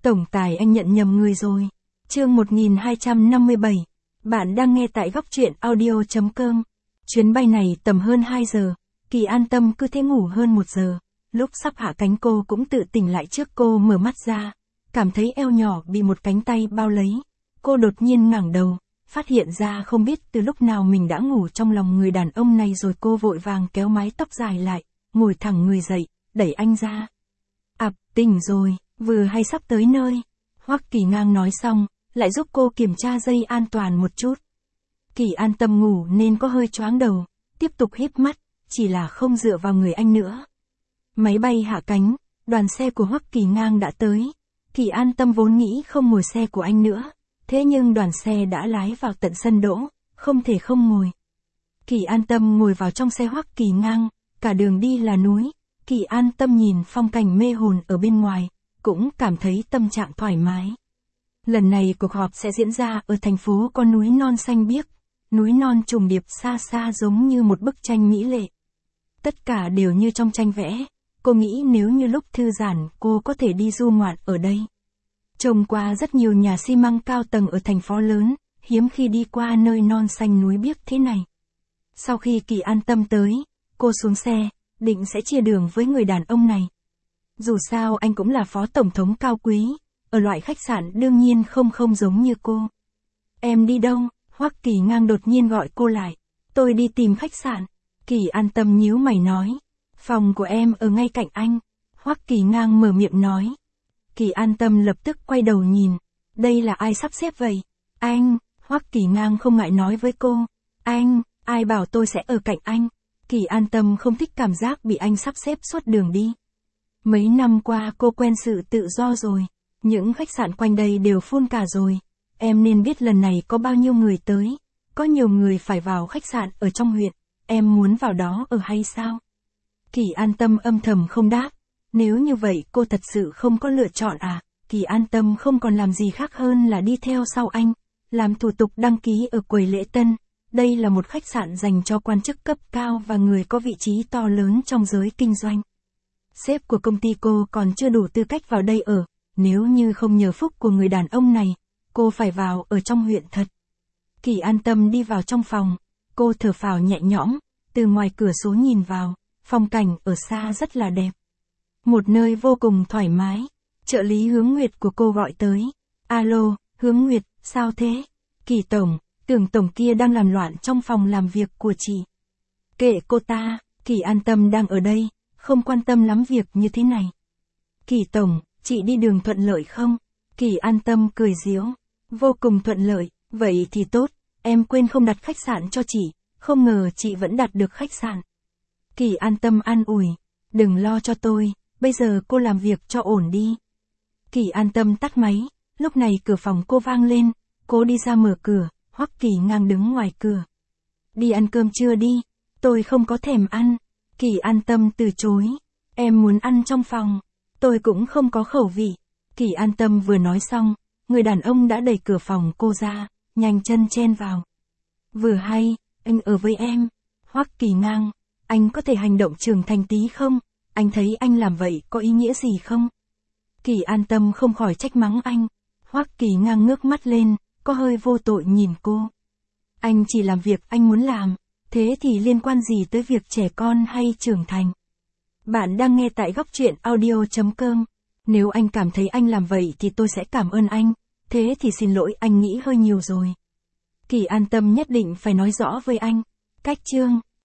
Tổng tài anh nhận nhầm người rồi. Chương 1257. Bạn đang nghe tại góc truyện audio.com. Chuyến bay này tầm hơn 2 giờ. Kỳ An Tâm cứ thế ngủ hơn 1 giờ. Lúc sắp hạ cánh cô cũng tự tỉnh lại trước cô mở mắt ra. Cảm thấy eo nhỏ bị một cánh tay bao lấy. Cô đột nhiên ngẩng đầu. Phát hiện ra không biết từ lúc nào mình đã ngủ trong lòng người đàn ông này rồi. Cô vội vàng kéo mái tóc dài lại. Ngồi thẳng người dậy, đẩy anh ra. Tỉnh rồi, vừa hay sắp tới nơi. Hoắc Kỳ Ngang nói xong, lại giúp cô kiểm tra dây an toàn một chút. Kỳ An Tâm ngủ nên có hơi choáng đầu, tiếp tục híp mắt, chỉ là không dựa vào người anh nữa. Máy bay hạ cánh, đoàn xe của Hoắc Kỳ Ngang đã tới. Kỳ An Tâm vốn nghĩ không ngồi xe của anh nữa, thế nhưng đoàn xe đã lái vào tận sân đỗ, không thể không ngồi. Kỳ An Tâm ngồi vào trong xe Hoắc Kỳ Ngang, cả đường đi là núi. Kỳ An Tâm nhìn phong cảnh mê hồn ở bên ngoài, cũng cảm thấy tâm trạng thoải mái. Lần này cuộc họp sẽ diễn ra ở thành phố có núi non xanh biếc, núi non trùng điệp xa xa giống như một bức tranh mỹ lệ. Tất cả đều như trong tranh vẽ, cô nghĩ nếu như lúc thư giãn cô có thể đi du ngoạn ở đây. Trông qua rất nhiều nhà xi măng cao tầng ở thành phố lớn, hiếm khi đi qua nơi non xanh núi biếc thế này. Sau khi Kỳ An Tâm tới, cô xuống xe, định sẽ chia đường với người đàn ông này. Dù sao anh cũng là phó tổng thống cao quý, ở loại khách sạn đương nhiên không giống như cô. Em đi đâu? Hoắc Kỳ Ngang đột nhiên gọi cô lại. Tôi đi tìm khách sạn. Kỳ An Tâm nhíu mày nói. Phòng của em ở ngay cạnh anh. Hoắc Kỳ Ngang mở miệng nói. Kỳ An Tâm lập tức quay đầu nhìn. Đây là ai sắp xếp vậy? Anh. Hoắc Kỳ Ngang không ngại nói với cô. Anh, ai bảo tôi sẽ ở cạnh anh? Kỳ An Tâm không thích cảm giác bị anh sắp xếp suốt đường đi. Mấy năm qua cô quen sự tự do rồi. Những khách sạn quanh đây đều full cả rồi. Em nên biết lần này có bao nhiêu người tới. Có nhiều người phải vào khách sạn ở trong huyện. Em muốn vào đó ở hay sao? Kỳ An Tâm âm thầm không đáp. Nếu như vậy cô thật sự không có lựa chọn à? Kỳ An Tâm không còn làm gì khác hơn là đi theo sau anh. Làm thủ tục đăng ký ở quầy lễ tân. Đây là một khách sạn dành cho quan chức cấp cao và người có vị trí to lớn trong giới kinh doanh. Sếp của công ty cô còn chưa đủ tư cách vào đây ở, nếu như không nhờ phúc của người đàn ông này, cô phải vào ở trong huyện thật. Kỳ An Tâm đi vào trong phòng, cô thở phào nhẹ nhõm, từ ngoài cửa sổ nhìn vào, phong cảnh ở xa rất là đẹp. Một nơi vô cùng thoải mái, trợ lý Hướng Nguyệt của cô gọi tới. Alo, Hướng Nguyệt, sao thế? Kỳ Tổng. Tưởng tổng kia đang làm loạn trong phòng làm việc của chị. Kệ cô ta, Kỳ An Tâm đang ở đây, không quan tâm lắm việc như thế này. Kỳ Tổng, chị đi đường thuận lợi không? Kỳ An Tâm cười giễu. Vô cùng thuận lợi, vậy thì tốt, em quên không đặt khách sạn cho chị, không ngờ chị vẫn đặt được khách sạn. Kỳ An Tâm an ủi, đừng lo cho tôi, bây giờ cô làm việc cho ổn đi. Kỳ An Tâm tắt máy, lúc này cửa phòng cô vang lên, cô đi ra mở cửa. Hoắc Kỳ Ngang đứng ngoài cửa. Đi ăn cơm trưa đi, tôi không có thèm ăn. Kỳ An Tâm từ chối. Em muốn ăn trong phòng, tôi cũng không có khẩu vị. Kỳ An Tâm vừa nói xong, người đàn ông đã đẩy cửa phòng cô ra, nhanh chân chen vào. Vừa hay, anh ở với em. Hoắc Kỳ Ngang, anh có thể hành động trưởng thành tí không? Anh thấy anh làm vậy có ý nghĩa gì không? Kỳ An Tâm không khỏi trách mắng anh. Hoắc Kỳ Ngang ngước mắt lên, có hơi vô tội nhìn cô. Anh chỉ làm việc anh muốn làm, thế thì liên quan gì tới việc trẻ con hay trưởng thành? Bạn đang nghe tại góc truyện audio.com. Nếu anh cảm thấy anh làm vậy thì tôi sẽ cảm ơn anh, thế thì xin lỗi anh nghĩ hơi nhiều rồi. Kỳ An Tâm nhất định phải nói rõ với anh. Cách chương